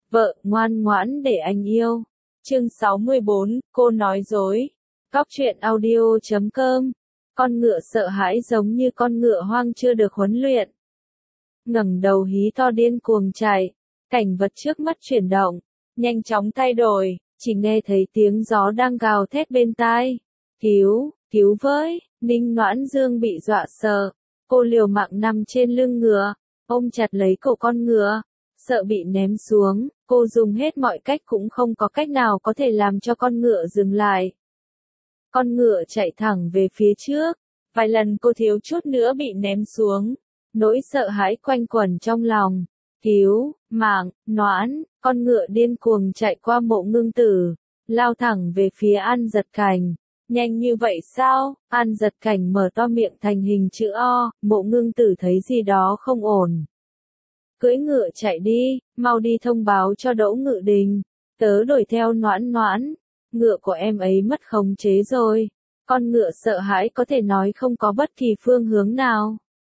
Vợ, ngoan ngoãn để anh yêu. Chương 64, cô nói dối. Cóc truyện audio.com. Con ngựa sợ hãi giống như con ngựa hoang chưa được huấn luyện. Ngẩng đầu hí to điên cuồng chạy, cảnh vật trước mắt chuyển động, nhanh chóng thay đổi, chỉ nghe thấy tiếng gió đang gào thét bên tai. Cứu, cứu với, Ninh Noãn Dương bị dọa sợ, cô liều mạng nằm trên lưng ngựa, ôm chặt lấy cổ con ngựa, sợ bị ném xuống, cô dùng hết mọi cách cũng không có cách nào có thể làm cho con ngựa dừng lại. Con ngựa chạy thẳng về phía trước, vài lần cô thiếu chút nữa bị ném xuống, nỗi sợ hãi quanh quẩn trong lòng. Cứu, mạng, Noãn, con ngựa điên cuồng chạy qua Mộ Ngưng Tử, lao thẳng về phía An Giật Cảnh. Nhanh như vậy sao? An Giật Cảnh mở to miệng thành hình chữ O, Mộ Ngưng Tử thấy gì đó không ổn. Cưỡi ngựa chạy đi, mau đi thông báo cho Đỗ Ngự Đình, tớ đuổi theo Noãn Noãn, ngựa của em ấy mất khống chế rồi. Con ngựa sợ hãi có thể nói không có bất kỳ phương hướng nào.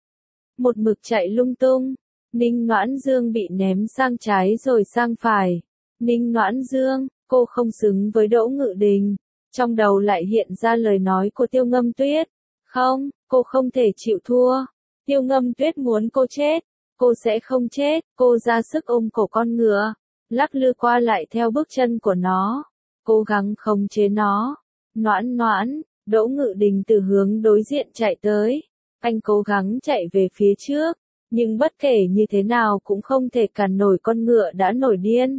Một mực chạy lung tung, Ninh Noãn Dương bị ném sang trái rồi sang phải. Ninh Noãn Dương, cô không xứng với Đỗ Ngự Đình. Trong đầu lại hiện ra lời nói của Tiêu Ngâm Tuyết. Không, cô không thể chịu thua. Tiêu Ngâm Tuyết muốn cô chết. Cô sẽ không chết. Cô ra sức ôm cổ con ngựa, lắc lư qua lại theo bước chân của nó, cố gắng khống chế nó. Noãn Noãn, Đỗ Ngự Đình từ hướng đối diện chạy tới. Anh cố gắng chạy về phía trước, nhưng bất kể như thế nào cũng không thể cản nổi con ngựa đã nổi điên.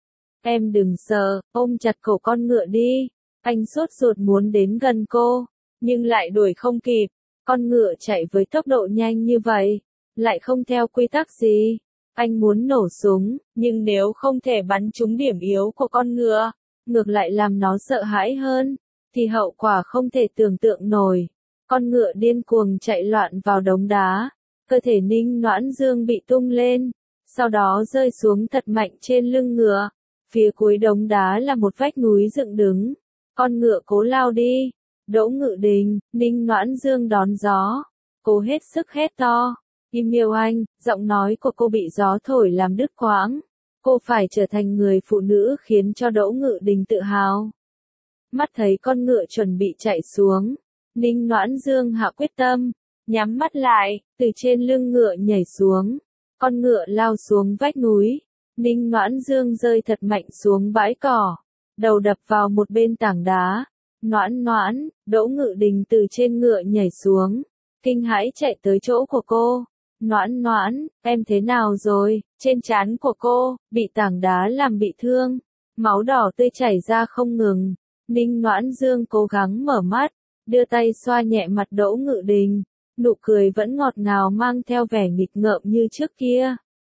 Em đừng sợ, ôm chặt cổ con ngựa đi. Anh sốt ruột muốn đến gần cô, nhưng lại đuổi không kịp. Con ngựa chạy với tốc độ nhanh như vậy, lại không theo quy tắc gì. Anh muốn nổ súng, nhưng nếu không thể bắn trúng điểm yếu của con ngựa, ngược lại làm nó sợ hãi hơn, thì hậu quả không thể tưởng tượng nổi. Con ngựa điên cuồng chạy loạn vào đống đá, cơ thể Ninh Noãn Dương bị tung lên, sau đó rơi xuống thật mạnh trên lưng ngựa. Phía cuối đống đá là một vách núi dựng đứng. Con ngựa cố lao đi. Đỗ Ngự Đình, Ninh Noãn Dương đón gió. Cô hết sức hét to. Im miêu anh, giọng nói của cô bị gió thổi làm đứt quãng. Cô phải trở thành người phụ nữ khiến cho Đỗ Ngự Đình tự hào. Mắt thấy con ngựa chuẩn bị chạy xuống, Ninh Noãn Dương hạ quyết tâm, nhắm mắt lại, từ trên lưng ngựa nhảy xuống. Con ngựa lao xuống vách núi. Ninh Noãn Dương rơi thật mạnh xuống bãi cỏ, đầu đập vào một bên tảng đá. Noãn Noãn, Đỗ Ngự Đình từ trên ngựa nhảy xuống, kinh hãi chạy tới chỗ của cô. Noãn Noãn, em thế nào rồi? Trên trán của cô, bị tảng đá làm bị thương, máu đỏ tươi chảy ra không ngừng. Ninh Noãn Dương cố gắng mở mắt, đưa tay xoa nhẹ mặt Đỗ Ngự Đình, nụ cười vẫn ngọt ngào mang theo vẻ nghịch ngợm như trước kia.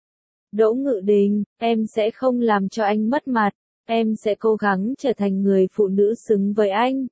Đỗ Ngự Đình, em sẽ không làm cho anh mất mặt, em sẽ cố gắng trở thành người phụ nữ xứng với anh.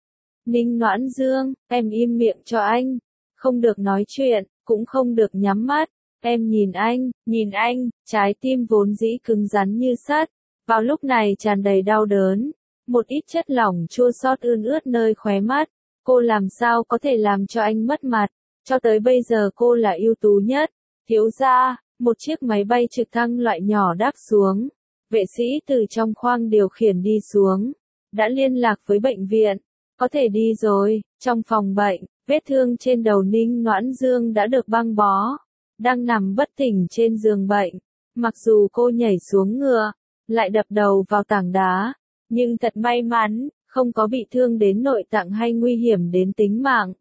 Ninh Noãn Dương, em im miệng cho anh, không được nói chuyện, cũng không được nhắm mắt. Em nhìn anh, trái tim vốn dĩ cứng rắn như sắt, vào lúc này tràn đầy đau đớn, một ít chất lỏng chua xót ươn ướt nơi khóe mắt. Cô làm sao có thể làm cho anh mất mặt? Cho tới bây giờ cô là ưu tú nhất. Thiếu gia, một chiếc máy bay trực thăng loại nhỏ đáp xuống. Vệ sĩ từ trong khoang điều khiển đi xuống, đã liên lạc với bệnh viện, có thể đi rồi. Trong phòng bệnh, vết thương trên đầu Ninh Noãn Dương đã được băng bó, đang nằm bất tỉnh trên giường bệnh. Mặc dù cô nhảy xuống ngựa, lại đập đầu vào tảng đá, nhưng thật may mắn, không có bị thương đến nội tạng hay nguy hiểm đến tính mạng.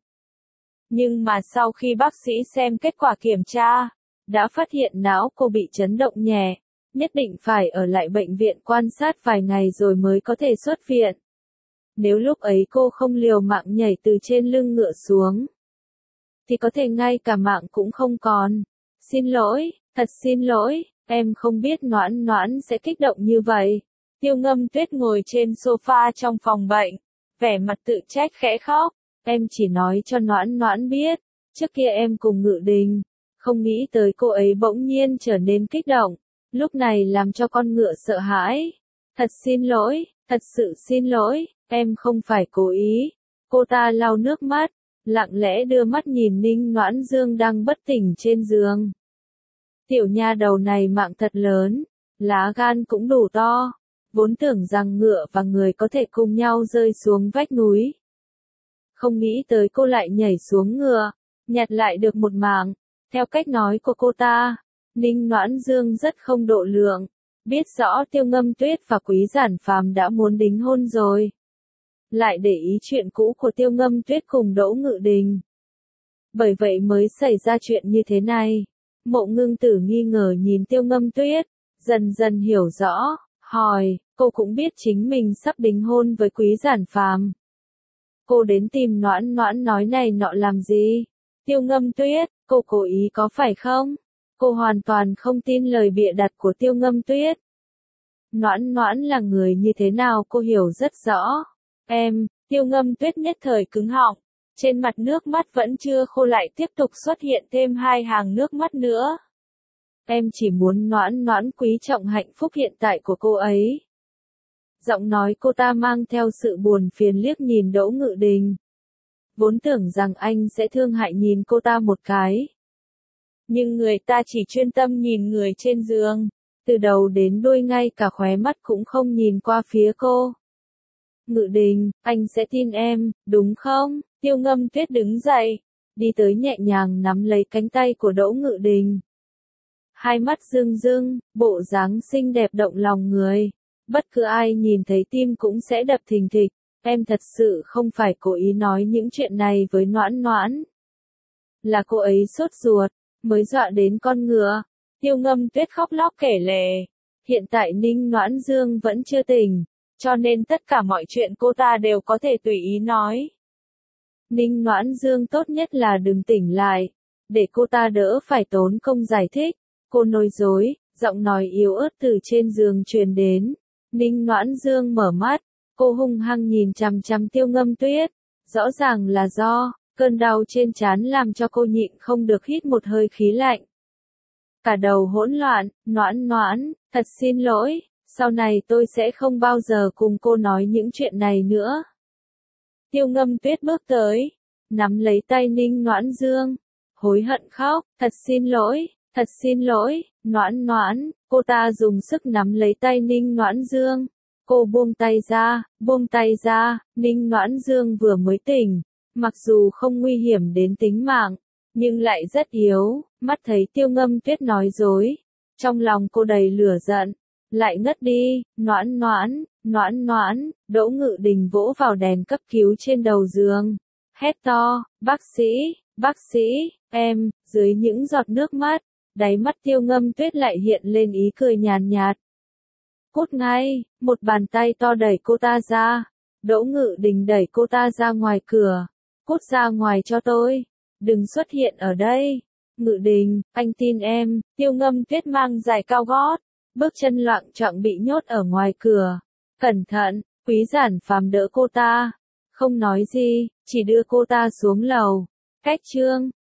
Nhưng mà sau khi bác sĩ xem kết quả kiểm tra, đã phát hiện não cô bị chấn động nhẹ, nhất định phải ở lại bệnh viện quan sát vài ngày rồi mới có thể xuất viện. Nếu lúc ấy cô không liều mạng nhảy từ trên lưng ngựa xuống, thì có thể ngay cả mạng cũng không còn. Xin lỗi, thật xin lỗi, em không biết Noãn Noãn sẽ kích động như vậy. Tiêu Ngâm Tuyết ngồi trên sofa trong phòng bệnh, vẻ mặt tự trách khẽ khóc. Em chỉ nói cho Noãn Noãn biết, trước kia em cùng Ngự Đình, không nghĩ tới cô ấy bỗng nhiên trở nên kích động, lúc này làm cho con ngựa sợ hãi. Thật sự xin lỗi, em không phải cố ý. Cô ta lau nước mắt, lặng lẽ đưa mắt nhìn Ninh Noãn Dương đang bất tỉnh trên giường. Tiểu nha đầu này mạng thật lớn, lá gan cũng đủ to, vốn tưởng rằng ngựa và người có thể cùng nhau rơi xuống vách núi. Không nghĩ tới cô lại nhảy xuống ngựa, nhặt lại được một mảng. Theo cách nói của cô ta, Ninh Noãn Dương rất không độ lượng, biết rõ Tiêu Ngâm Tuyết và Quý Giản Phàm đã muốn đính hôn rồi. Lại để ý chuyện cũ của Tiêu Ngâm Tuyết cùng Đỗ Ngự Đình. Bởi vậy mới xảy ra chuyện như thế này. Mộ Ngưng Tử nghi ngờ nhìn Tiêu Ngâm Tuyết, dần dần hiểu rõ, hỏi, cô cũng biết chính mình sắp đính hôn với Quý Giản Phàm. Cô đến tìm Noãn Noãn nói này nọ làm gì? Tiêu Ngâm Tuyết, cô cố ý có phải không? Cô hoàn toàn không tin lời bịa đặt của Tiêu Ngâm Tuyết. Noãn Noãn là người như thế nào cô hiểu rất rõ. Tiêu Ngâm Tuyết nhất thời cứng họng, trên mặt nước mắt vẫn chưa khô lại tiếp tục xuất hiện thêm 2 hàng nước mắt nữa. Em chỉ muốn Noãn Noãn quý trọng hạnh phúc hiện tại của cô ấy. Giọng nói cô ta mang theo sự buồn phiền liếc nhìn Đỗ Ngự Đình. Vốn tưởng rằng anh sẽ thương hại nhìn cô ta một cái. Nhưng người ta chỉ chuyên tâm nhìn người trên giường, từ đầu đến đuôi ngay cả khóe mắt cũng không nhìn qua phía cô. Ngự Đình, anh sẽ tin em, đúng không? Tiêu Ngâm Tuyết đứng dậy, đi tới nhẹ nhàng nắm lấy cánh tay của Đỗ Ngự Đình. Hai mắt rưng rưng, bộ dáng xinh đẹp động lòng người. Bất cứ ai nhìn thấy tim cũng sẽ đập thình thịch. Em thật sự không phải cố ý nói những chuyện này với Noãn Noãn. Là cô ấy sốt ruột, mới dọa đến con ngựa. Tiêu Ngâm Tuyết khóc lóc kể lể. Hiện tại Ninh Noãn Dương vẫn chưa tỉnh, cho nên tất cả mọi chuyện cô ta đều có thể tùy ý nói. Ninh Noãn Dương tốt nhất là đừng tỉnh lại, để cô ta đỡ phải tốn công giải thích. Cô nói dối, giọng nói yếu ớt từ trên giường truyền đến. Ninh Noãn Dương mở mắt, cô hung hăng nhìn chằm chằm Tiêu Ngâm Tuyết. Rõ ràng là do cơn đau trên trán làm cho cô nhịn không được hít một hơi khí lạnh. Cả đầu hỗn loạn, Noãn Noãn, thật xin lỗi, sau này tôi sẽ không bao giờ cùng cô nói những chuyện này nữa. Tiêu Ngâm Tuyết bước tới, nắm lấy tay Ninh Noãn Dương, hối hận khóc, thật xin lỗi, Noãn Noãn, cô ta dùng sức nắm lấy tay Ninh Noãn Dương. Cô buông tay ra, Ninh Noãn Dương vừa mới tỉnh, mặc dù không nguy hiểm đến tính mạng, nhưng lại rất yếu, mắt thấy Tiêu Ngâm Tuyết nói dối. Trong lòng cô đầy lửa giận, lại ngất đi, Noãn Noãn, Đỗ Ngự Đình vỗ vào đèn cấp cứu trên đầu giường, hét to, bác sĩ, em, dưới những giọt nước mắt, đáy mắt Tiêu Ngâm Tuyết lại hiện lên ý cười nhàn nhạt. Cút ngay, một bàn tay to đẩy cô ta ra, Đỗ Ngự Đình đẩy cô ta ra ngoài cửa, cút ra ngoài cho tôi, đừng xuất hiện ở đây. Ngự Đình, anh tin em. Tiêu Ngâm Tuyết mang giày cao gót, bước chân loạng choạng bị nhốt ở ngoài cửa. Cẩn thận, Quý Giản Phàm đỡ cô ta, không nói gì, chỉ đưa cô ta xuống lầu. Cách chương